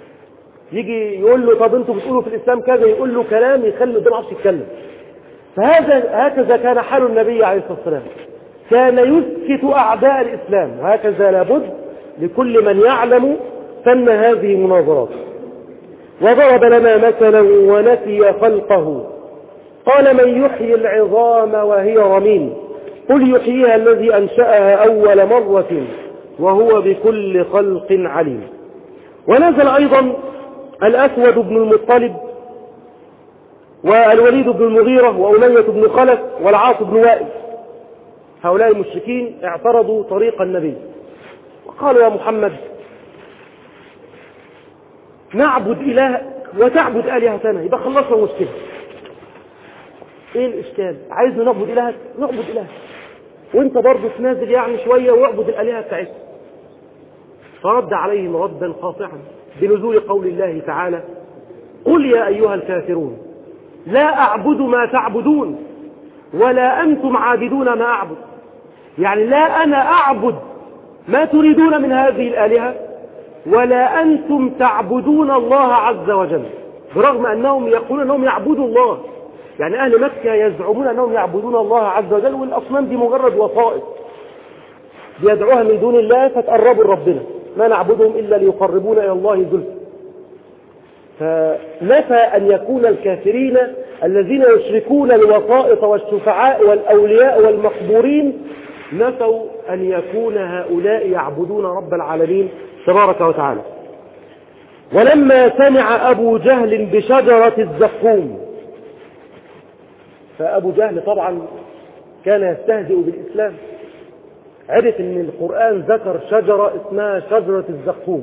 يجي يقول له طب انتوا بتقولوا في الإسلام كذا، يقول له كلام يخلي ده ما عرفش يتكلم. فهذا هكذا كان حال النبي عليه الصلاة والسلام، كان يسكت أعداء الإسلام، وهكذا لابد لكل من يعلم فن هذه المناظرات. وضرب لنا مثلا ونسي خلقه، قال: من يحيي العظام وهي رميم؟ قل يحييها الذي أنشأها أول مرة وهو بكل خلق عليم. ونزل أيضا الأسود بن المطلب والوليد بن المغيرة وأمية بن خلف والعاص بن وائل. هؤلاء المشركين اعترضوا طريق النبي وقالوا: يا محمد نعبد إلهك وتعبد آلهتنا، يبقى خلصنا المشكلة. ايه الإشكال؟ عايز نعبد إلهك؟ نعبد إلهك، وانت برضه تنازل يعني شوية واعبد الآلهة بتاعتك. فرد عليهم ردا قاطعا بنزول قول الله تعالى: قل يا أيها الكافرون لا أعبد ما تعبدون ولا أنتم عابدون ما أعبد. يعني لا أنا أعبد ما تريدون من هذه الآلهة ولا أنتم تعبدون الله عز وجل، برغم أنهم يقولون أنهم يعبدوا الله. يعني أهل مكة يزعمون أنهم يعبدون الله عز وجل، والأصنام دي مجرد وسائط بيدعوها من دون الله فتقربوا لربنا، ما نعبدهم إلا ليقربونا إلى الله زلفى. فنفى أن يكون الكافرين الذين يشركون الوسائط والشفعاء والأولياء والمقبورين، نفوا أن يكون هؤلاء يعبدون رب العالمين تبارك وتعالى. ولما سمع أبو جهل بشجرة الزقوم، فأبو جهل طبعا كان يستهزئ بالإسلام، عرف أن القرآن ذكر شجرة اسمها شجرة الزقوم،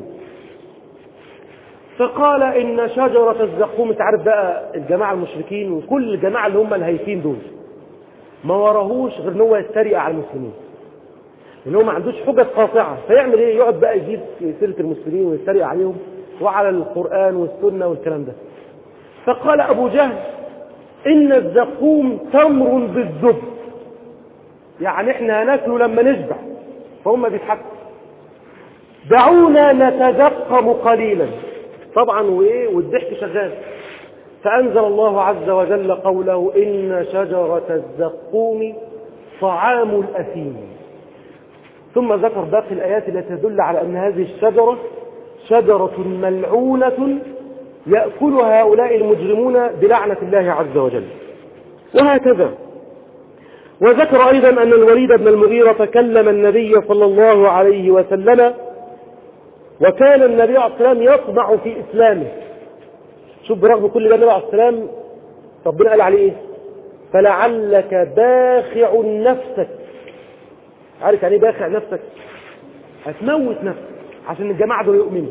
فقال إن شجرة الزقوم، تعرف بقى الجماعة المشركين وكل الجماعة اللي هم الهيفين دول ما وراهوش غير ان هو يستريق على المسلمين، ان هو ما عندوش حجة قاطعة، فيعمل ايه؟ يقعد بقى يجيب سيرة المسلمين ويستريق عليهم وعلى القرآن والسنة والكلام ده. فقال أبو جهل: إن الزقوم تمر بالزبد، يعني احنا هناكله لما نشبع. فهم بيضحكوا: دعونا نتزقم قليلا، طبعا وإيه والضحك شغال. فأنزل الله عز وجل قوله إن شجرة الزقوم طعام الأثيم، ثم ذكر باقي الآيات التي تدل على أن هذه الشجرة شجرة ملعونة يأكلها هؤلاء المجرمون بلعنة الله عز وجل. وهكذا. وذكر أيضا أن الوليد بن المغيرة كلم النبي صلى الله عليه وسلم، وكان النبي عليه السلام يطمع في إسلامه. شوف برغم كل ده النبي عليه السلام ربنا قال عليه إيه؟ فلعلك باخع نفسك. عارف يعني إيه باخع نفسك؟ هتموت نفسك عشان الجماعة دول يؤمنوا.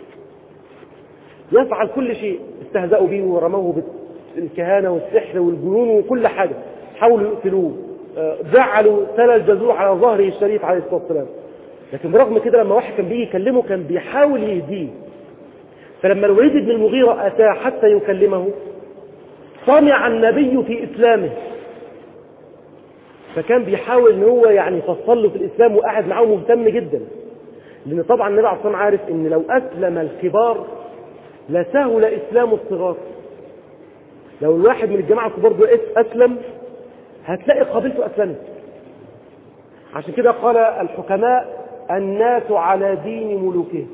يفعل كل شيء، استهزأوا به ورموه بالكهانة والسحر والجنون وكل حاجة، حاولوا يقتلوه، جعلوا تل الجزور على ظهره الشريف عليه الصلاة والسلام. لكن برغم كده لما واحد كان بيجي يكلمه كان بيحاول يهديه. فلما الوليد بن المغيرة أتى حتى يكلمه طمع النبي في إسلامه، فكان بيحاول ان هو يعني يفصل له في الإسلام وقاعد معاه مهتم جدا، لأن طبعا النبي عليه الصلاة والسلام عارف ان لو أسلم الكبار لسهل إسلام الصغار. لو الواحد من الجماعة الكبار دول أسلم هتلاقي قبيلته أسلمت. عشان كده قال الحكماء الناس على دين ملوكهم.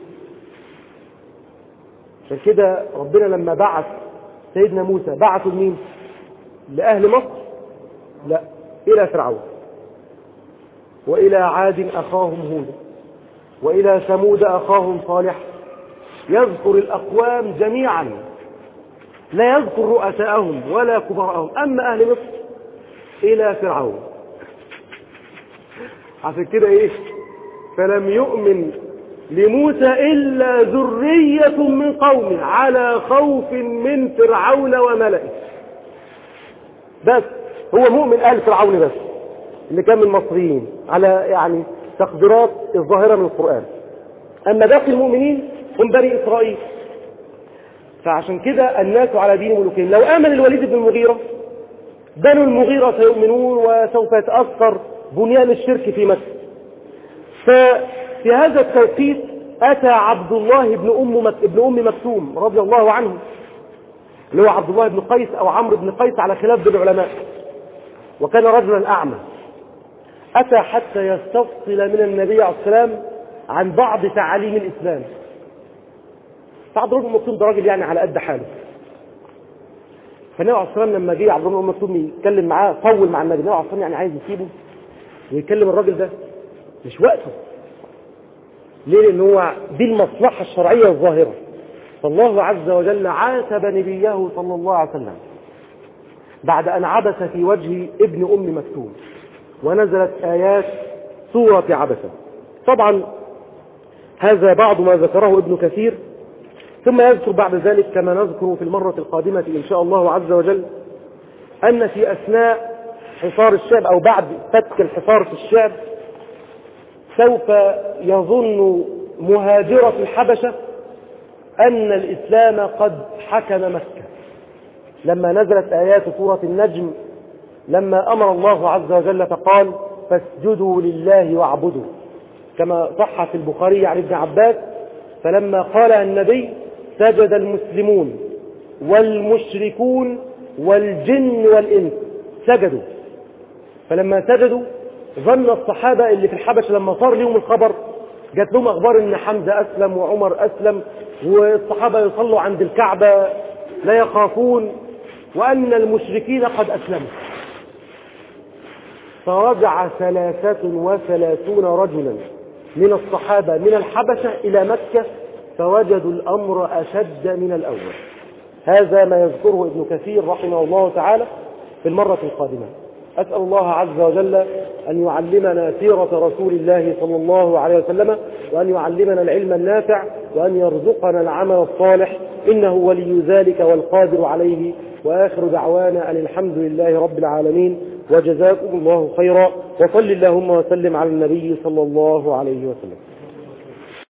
عشان كده ربنا لما بعث سيدنا موسى بعثوا لمين؟ لأهل مصر؟ لا، إلى فرعون. وإلى عاد أخاهم هودا، وإلى ثمود أخاهم صالح، يذكر الأقوام جميعا لا يذكر رؤساءهم ولا كبراءهم. أما أهل مصر إلى فرعون. عشان كده إيه؟ فلم يؤمن لموسى إلا ذرية من قومه على خوف من فرعون وملئه. بس هو مؤمن آل فرعون بس اللي كان من المصريين على يعني تقديرات الظاهرة من القرآن. أما باقي المؤمنين هم بني إسرائيل. فعشان كده الناس على دين ملوكهم. لو آمن الوليد بن المغيرة بنو المغيرة سيؤمنون وسوف يتأثر بنيان الشرك في مكة. ففي هذا التوقيت أتى عبد الله بن أم مك... ابن أم مكتوم رضي الله عنه، اللي هو عبد الله بن قيس أو عمرو بن قيس على خلاف العلماء، وكان رجلا أعمى. أتى حتى يستفصل من النبي عليه السلام عن بعض تعاليم الإسلام. فعبد الله بن مكتوم ده راجل يعني على قد حاله. فالنبي عليه السلام لما جه عبد الله بن مكتوم يتكلم معاه طول مع النبي، النبي عليه السلام يعني عايز يسيبه ويكلم الراجل ده، مش وقته. ليه؟ لأن هو دي المصلحة الشرعية الظاهرة. فالله عز وجل عاتب نبيه صلى الله عليه وسلم بعد أن عبس في وجه ابن أم مكتوم، ونزلت آيات سورة عبسة. طبعا هذا بعض ما ذكره ابن كثير، ثم يذكر بعد ذلك كما نذكر في المرة القادمة إن شاء الله عز وجل أن في أثناء حصار الشعب أو بعد فتك الحصار في الشعب سوف يظن مهاجرة الحبشة أن الإسلام قد حكم مكة، لما نزلت آيات سورة النجم لما أمر الله عز وجل فقال فاسجدوا لله واعبدوا، كما صح في البخاري عن ابن عباس فلما قال النبي سجد المسلمون والمشركون والجن والإنس سجدوا. فلما سجدوا ظن الصحابة اللي في الحبشة لما صار لهم الخبر جات لهم أخبار إن حمزة أسلم وعمر أسلم والصحابة يصلوا عند الكعبة لا يخافون، وأن المشركين قد أسلموا. فرجع ثلاثة وثلاثون رجلا من الصحابة من الحبشة إلى مكة فوجدوا الأمر أشد من الأول. هذا ما يذكره ابن كثير رحمه الله تعالى في المرة القادمة. أسأل الله عز وجل أن يعلمنا سيرة رسول الله صلى الله عليه وسلم، وأن يعلمنا العلم النافع، وأن يرزقنا العمل الصالح، إنه ولي ذلك والقادر عليه. وآخر دعوانا أن الحمد لله رب العالمين، وجزاكم الله خيرا، وصل اللهم وسلم على النبي صلى الله عليه وسلم.